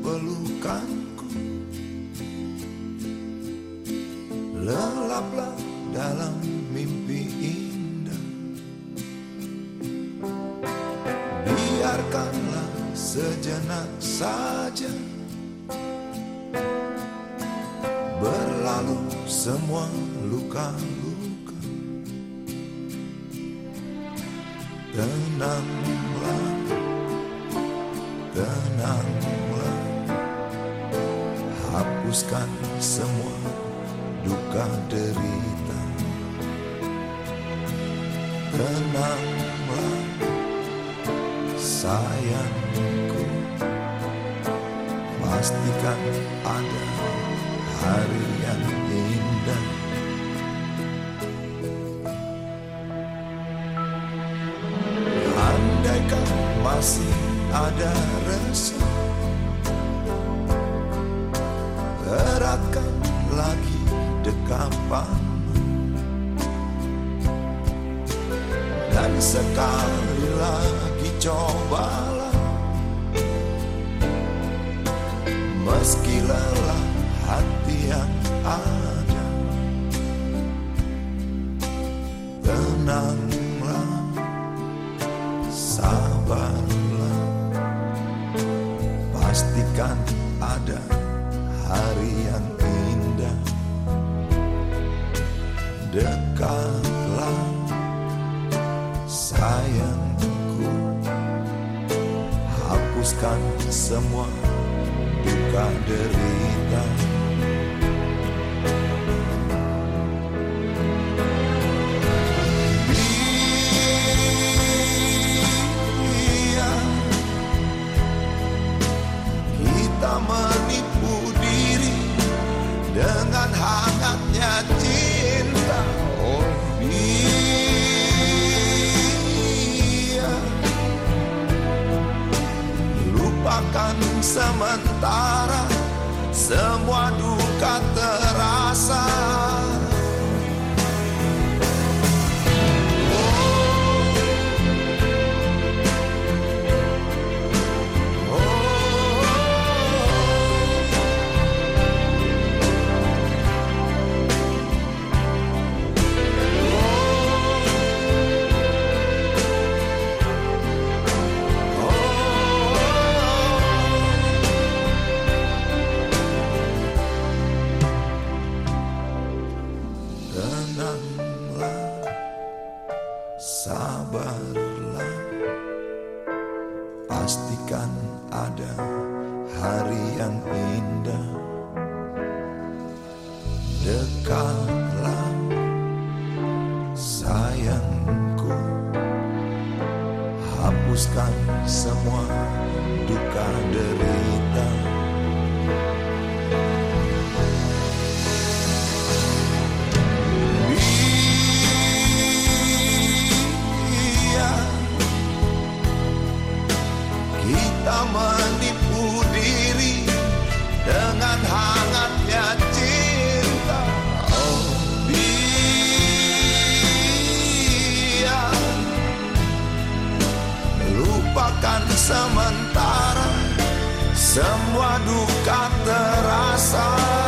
pelukanku. Lelaplah dalam mimpi indah, biarkanlah sejenak saja berlalu semua luka-luka. Tenanglah, tenanglah, hapuskan semua duka derita. Tenanglah sayangku, pastikan ada hari yang indah. Andaikan masih ada rasa, eratkan lagi dekapanmu, dan sekali lagi cobalah, meski lelah hati yang ada. Tenanglah, sabarlah, pastikan ada hari yang indah. Dekatlah sayangku, hapuskan semua duka derita. Kita menipu diri dengan hangatnya cinta. Oh dia, lupakan sementara semua duka terasa. Tenanglah, sabarlah, pastikan ada hari yang indah. Dekatlah sayangku, hapuskan semua duka derita. Kita menipu diri dengan hangatnya cinta. Oh dia, lupakan sementara semua duka terasa.